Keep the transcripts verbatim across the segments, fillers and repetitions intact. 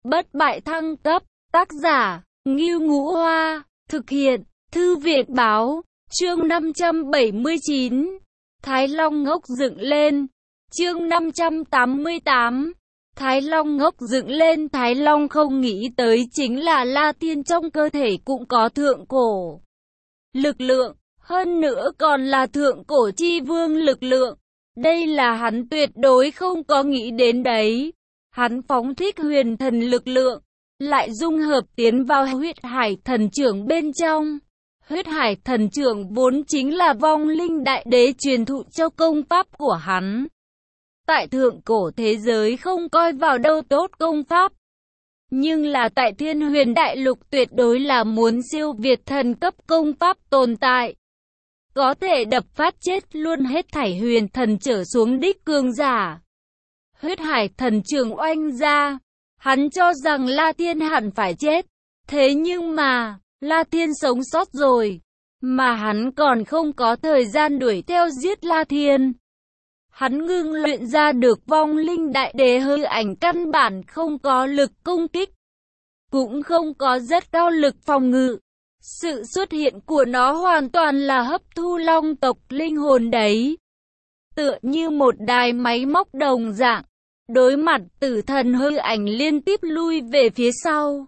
bất bại thăng cấp, tác giả, Ngưu Ngũ Hoa, thực hiện, Thư viện Báo, chương năm trăm bảy mươi chín, Thái Long ngốc dựng lên, chương năm trăm tám mươi tám, Thái Long ngốc dựng lên. Thái Long không nghĩ tới chính là La Thiên trong cơ thể cũng có thượng cổ lực lượng, hơn nữa còn là thượng cổ chi vương lực lượng. Đây là hắn tuyệt đối không có nghĩ đến đấy. Hắn phóng thích huyền thần lực lượng, lại dung hợp tiến vào huyết hải thần trưởng bên trong. Huyết hải thần trưởng vốn chính là vong linh đại đế truyền thụ cho công pháp của hắn. Tại thượng cổ thế giới không coi vào đâu tốt công pháp. Nhưng là tại Thiên Huyền Đại Lục tuyệt đối là muốn siêu việt thần cấp công pháp tồn tại. Có thể đập phát chết luôn hết thảy huyền thần trở xuống đích cường giả. Huyết hải thần trường oanh ra, hắn cho rằng La Thiên hẳn phải chết. Thế nhưng mà, La Thiên sống sót rồi, mà hắn còn không có thời gian đuổi theo giết La Thiên. Hắn ngưng luyện ra được vong linh đại đế hư ảnh căn bản không có lực công kích, cũng không có rất cao lực phòng ngự. Sự xuất hiện của nó hoàn toàn là hấp thu long tộc linh hồn đấy. Tựa như một đài máy móc đồng dạng, đối mặt tử thần hư ảnh liên tiếp lui về phía sau.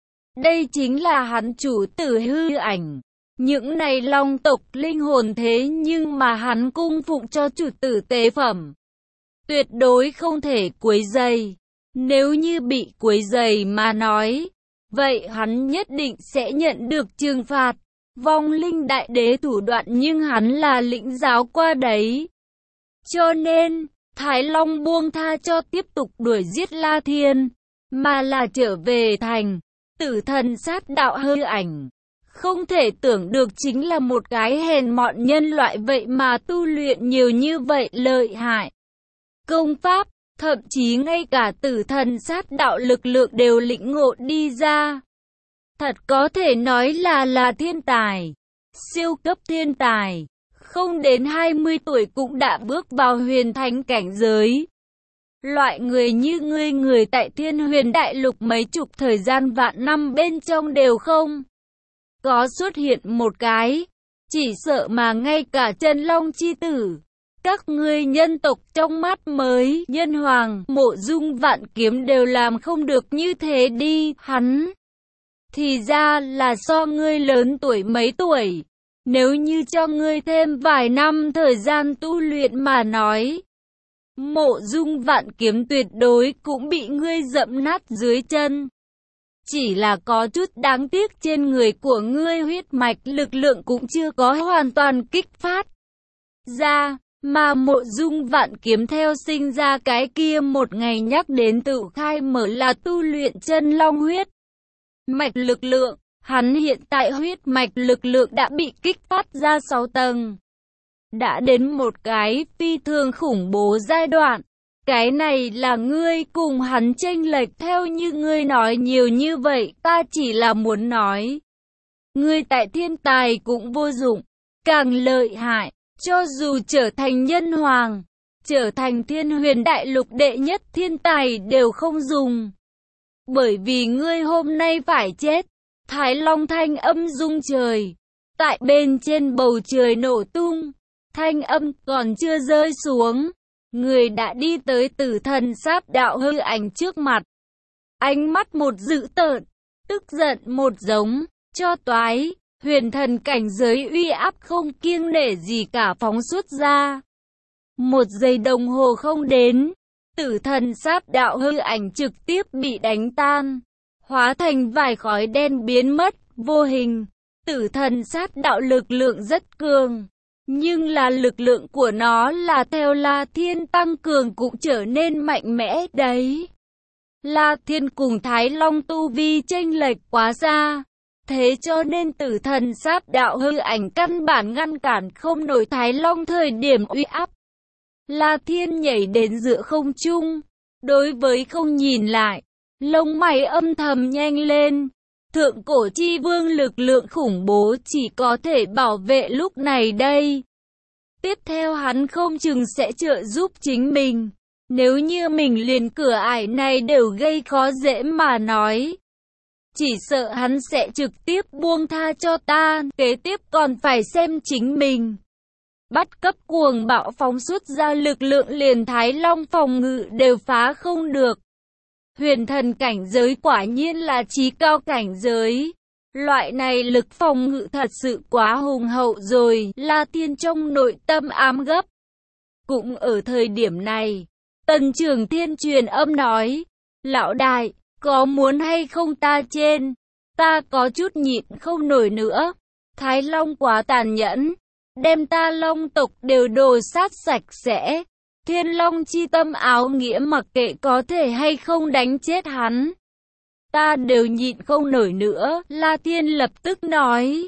Đây chính là hắn chủ tử hư ảnh. Những này long tộc linh hồn thế nhưng mà hắn cung phụng cho chủ tử tế phẩm. Tuyệt đối không thể quấy rầy. Nếu như bị quấy rầy mà nói, vậy hắn nhất định sẽ nhận được trừng phạt. Vong linh đại đế thủ đoạn nhưng hắn là lĩnh giáo qua đấy. Cho nên, Thái Long buông tha cho tiếp tục đuổi giết La Thiên, mà là trở về thành tử thần sát đạo hư ảnh. Không thể tưởng được chính là một cái hèn mọn nhân loại vậy mà tu luyện nhiều như vậy lợi hại công pháp, thậm chí ngay cả tử thần sát đạo lực lượng đều lĩnh ngộ đi ra. Thật có thể nói là là thiên tài, siêu cấp thiên tài, không đến hai mươi tuổi cũng đã bước vào huyền thánh cảnh giới. Loại người như ngươi người tại Thiên Huyền Đại Lục mấy chục thời gian vạn năm bên trong đều không có xuất hiện một cái, chỉ sợ mà ngay cả Chân Long chi tử, các ngươi nhân tộc trong mắt mới nhân hoàng, Mộ Dung Vạn Kiếm đều làm không được như thế đi. Hắn thì ra là so ngươi lớn tuổi mấy tuổi, nếu như cho ngươi thêm vài năm thời gian tu luyện mà nói, Mộ Dung Vạn Kiếm tuyệt đối cũng bị ngươi dẫm nát dưới chân. Chỉ là có chút đáng tiếc trên người của ngươi huyết mạch lực lượng cũng chưa có hoàn toàn kích phát ra, mà Mộ Dung Vạn Kiếm theo sinh ra cái kia một ngày nhắc đến tự khai mở là tu luyện chân long huyết mạch lực lượng. Hắn hiện tại huyết mạch lực lượng đã bị kích phát ra sáu tầng, đã đến một cái phi thường khủng bố giai đoạn. Cái này là ngươi cùng hắn chênh lệch. Theo như ngươi nói nhiều như vậy, ta chỉ là muốn nói, ngươi tại thiên tài cũng vô dụng, càng lợi hại, cho dù trở thành nhân hoàng, trở thành Thiên Huyền Đại Lục đệ nhất thiên tài đều không dùng. Bởi vì ngươi hôm nay phải chết. Thái Long thanh âm rung trời, tại bên trên bầu trời nổ tung, thanh âm còn chưa rơi xuống. Người đã đi tới tử thần sát đạo hư ảnh trước mặt. Ánh mắt một dữ tợn, tức giận một giống, cho toái, huyền thần cảnh giới uy áp không kiêng nể gì cả phóng xuất ra. Một giây đồng hồ không đến, tử thần sát đạo hư ảnh trực tiếp bị đánh tan, hóa thành vài khói đen biến mất, vô hình. Tử thần sát đạo lực lượng rất cường. Nhưng là lực lượng của nó là theo La Thiên tăng cường cũng trở nên mạnh mẽ đấy. La Thiên cùng Thái Long tu vi chênh lệch quá xa. Thế cho nên tử thần sát đạo hư ảnh căn bản ngăn cản không nổi Thái Long thời điểm uy áp. La Thiên nhảy đến giữa không trung. Đối với không nhìn lại, lông mày âm thầm nhanh lên. Thượng cổ chi vương lực lượng khủng bố chỉ có thể bảo vệ lúc này đây. Tiếp theo hắn không chừng sẽ trợ giúp chính mình. Nếu như mình liền cửa ải này đều gây khó dễ mà nói, chỉ sợ hắn sẽ trực tiếp buông tha cho ta, kế tiếp còn phải xem chính mình. Bắt cấp cuồng bạo phóng xuất ra lực lượng liền Thái Long phòng ngự đều phá không được. Huyền thần cảnh giới quả nhiên là chí cao cảnh giới. Loại này lực phòng ngự thật sự quá hùng hậu rồi, La Thiên trong nội tâm ám gấp. Cũng ở thời điểm này, Tần Trường Thiên truyền âm nói, lão đại, có muốn hay không ta trên, ta có chút nhịn không nổi nữa. Thái Long quá tàn nhẫn, đem ta Long tộc đều đồ sát sạch sẽ. Thiên Long chi tâm áo nghĩa mặc kệ có thể hay không đánh chết hắn, ta đều nhịn không nổi nữa. La Thiên lập tức nói,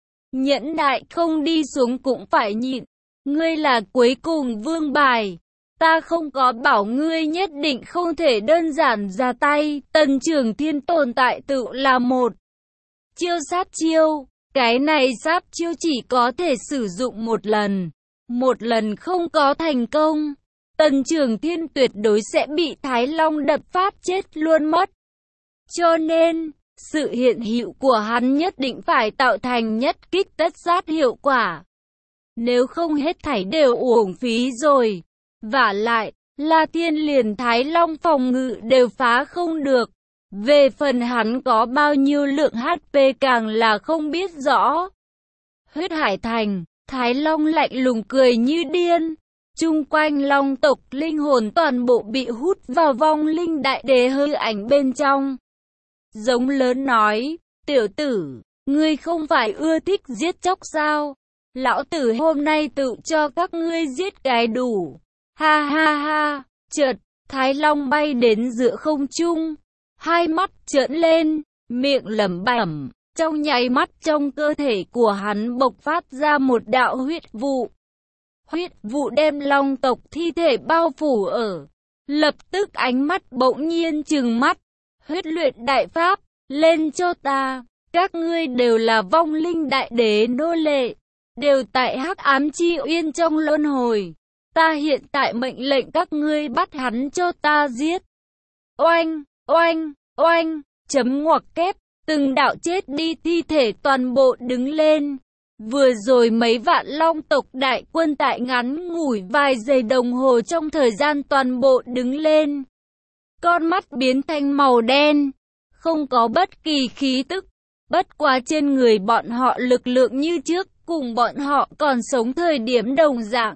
nhẫn nại không đi xuống cũng phải nhịn, ngươi là cuối cùng vương bài, ta không có bảo ngươi nhất định không thể đơn giản ra tay. Tần Trường Thiên tồn tại tự là một chiêu sát chiêu, cái này sát chiêu chỉ có thể sử dụng một lần, một lần không có thành công, Tần Trường Thiên tuyệt đối sẽ bị Thái Long đập phát chết luôn mất. Cho nên, sự hiện hữu của hắn nhất định phải tạo thành nhất kích tất sát hiệu quả. Nếu không hết thảy đều uổng phí rồi. Vả lại, La Thiên liền Thái Long phòng ngự đều phá không được. Về phần hắn có bao nhiêu lượng hát pê càng là không biết rõ. Huyết Hải Thành, Thái Long lạnh lùng cười như điên. Chung quanh Long tộc linh hồn toàn bộ bị hút vào vong linh đại đế hư ảnh bên trong. Giống lớn nói, tiểu tử, ngươi không phải ưa thích giết chóc sao? Lão tử hôm nay tự cho các ngươi giết cái đủ. Ha ha ha, chợt, Thái Long bay đến giữa không trung, hai mắt trợn lên, miệng lẩm bẩm, trong nháy mắt trong cơ thể của hắn bộc phát ra một đạo huyết vụ. Huyết vụ đem Long tộc thi thể bao phủ ở. Lập tức ánh mắt bỗng nhiên trừng mắt. Huyết luyện đại pháp, lên cho ta. Các ngươi đều là vong linh đại đế nô lệ, đều tại hắc ám chi uyên trong luân hồi. Ta hiện tại mệnh lệnh các ngươi bắt hắn cho ta giết. Oanh, oanh, oanh, chấm ngoặc kép, từng đạo chết đi thi thể toàn bộ đứng lên. Vừa rồi mấy vạn Long tộc đại quân tại ngắn ngủi vài giây đồng hồ trong thời gian toàn bộ đứng lên. Con mắt biến thành màu đen, không có bất kỳ khí tức, bất quá trên người bọn họ lực lượng như trước, cùng bọn họ còn sống thời điểm đồng dạng.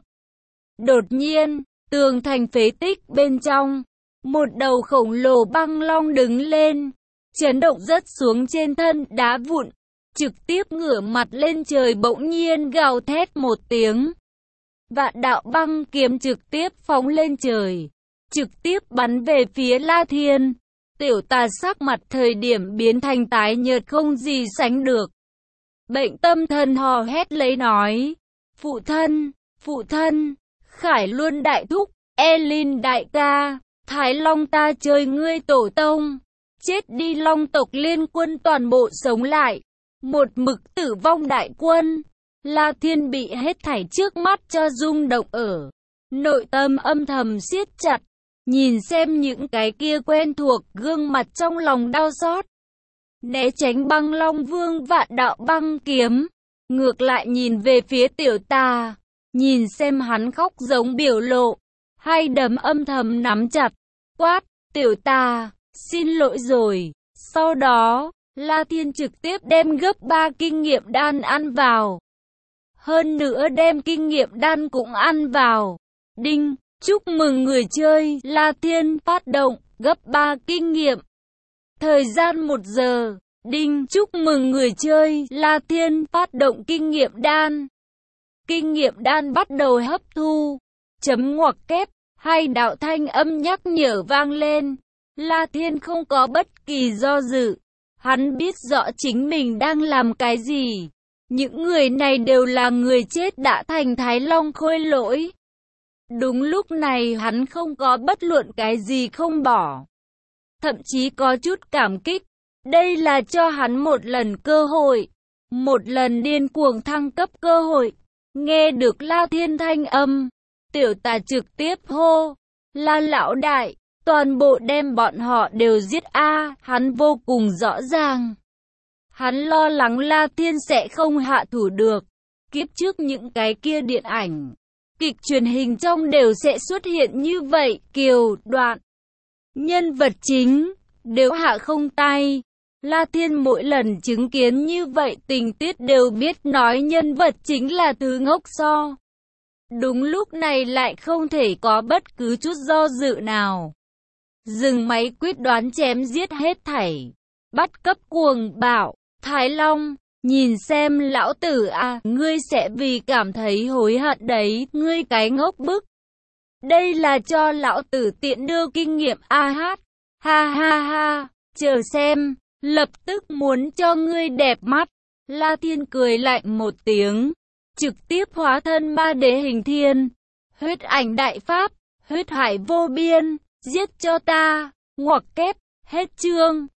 Đột nhiên, tường thành phế tích bên trong, một đầu khổng lồ băng long đứng lên, chấn động rất xuống trên thân đá vụn, trực tiếp ngửa mặt lên trời bỗng nhiên gào thét một tiếng. Vạn đạo băng kiếm trực tiếp phóng lên trời, trực tiếp bắn về phía La Thiên. Tiểu tà sắc mặt thời điểm biến thành tái nhợt không gì sánh được. Bệnh tâm thần hò hét lấy nói, phụ thân, phụ thân, Khải Luân đại thúc, Elin đại ca, Thái Long ta chơi ngươi tổ tông, chết đi Long tộc liên quân toàn bộ sống lại, một mực tử vong đại quân. La Thiên bị hết thảy trước mắt cho rung động ở, nội tâm âm thầm siết chặt, nhìn xem những cái kia quen thuộc gương mặt trong lòng đau xót. Né tránh băng long vương vạn đạo băng kiếm, ngược lại nhìn về phía tiểu tà, nhìn xem hắn khóc giống biểu lộ, hai đấm âm thầm nắm chặt, quát, tiểu tà, xin lỗi rồi. Sau đó, La Thiên trực tiếp đem gấp ba kinh nghiệm đan ăn vào. Hơn nữa đem kinh nghiệm đan cũng ăn vào. Đinh, chúc mừng người chơi, La Thiên phát động, gấp ba kinh nghiệm. Thời gian một giờ. Đinh, chúc mừng người chơi, La Thiên phát động kinh nghiệm đan. Kinh nghiệm đan bắt đầu hấp thu. Chấm ngoặc kép, hai đạo thanh âm nhắc nhở vang lên. La Thiên không có bất kỳ do dự. Hắn biết rõ chính mình đang làm cái gì. Những người này đều là người chết đã thành Thái Long khôi lỗi. Đúng lúc này hắn không có bất luận cái gì không bỏ. Thậm chí có chút cảm kích. Đây là cho hắn một lần cơ hội. Một lần điên cuồng thăng cấp cơ hội. Nghe được La Thiên thanh âm, tiểu tà trực tiếp hô, là lão đại, toàn bộ đem bọn họ đều giết a, hắn vô cùng rõ ràng. Hắn lo lắng La Thiên sẽ không hạ thủ được. Kiếp trước những cái kia điện ảnh, kịch truyền hình trong đều sẽ xuất hiện như vậy, Kiều Đoạn. Nhân vật chính, đều hạ không tay. La Thiên mỗi lần chứng kiến như vậy tình tiết đều biết nói nhân vật chính là thứ ngốc so. Đúng lúc này lại không thể có bất cứ chút do dự nào. Dừng máy quyết đoán chém giết hết thảy. Bắt cấp cuồng bạo, Thái Long, nhìn xem lão tử à, ngươi sẽ vì cảm thấy hối hận đấy, ngươi cái ngốc bức. Đây là cho lão tử tiện đưa kinh nghiệm a hát, ha ha ha, chờ xem, lập tức muốn cho ngươi đẹp mắt. La Thiên cười lạnh một tiếng, trực tiếp hóa thân ma đế hình thiên, huyết ảnh đại pháp, huyết hải vô biên, giết cho ta, ngoặc kép, hết chương.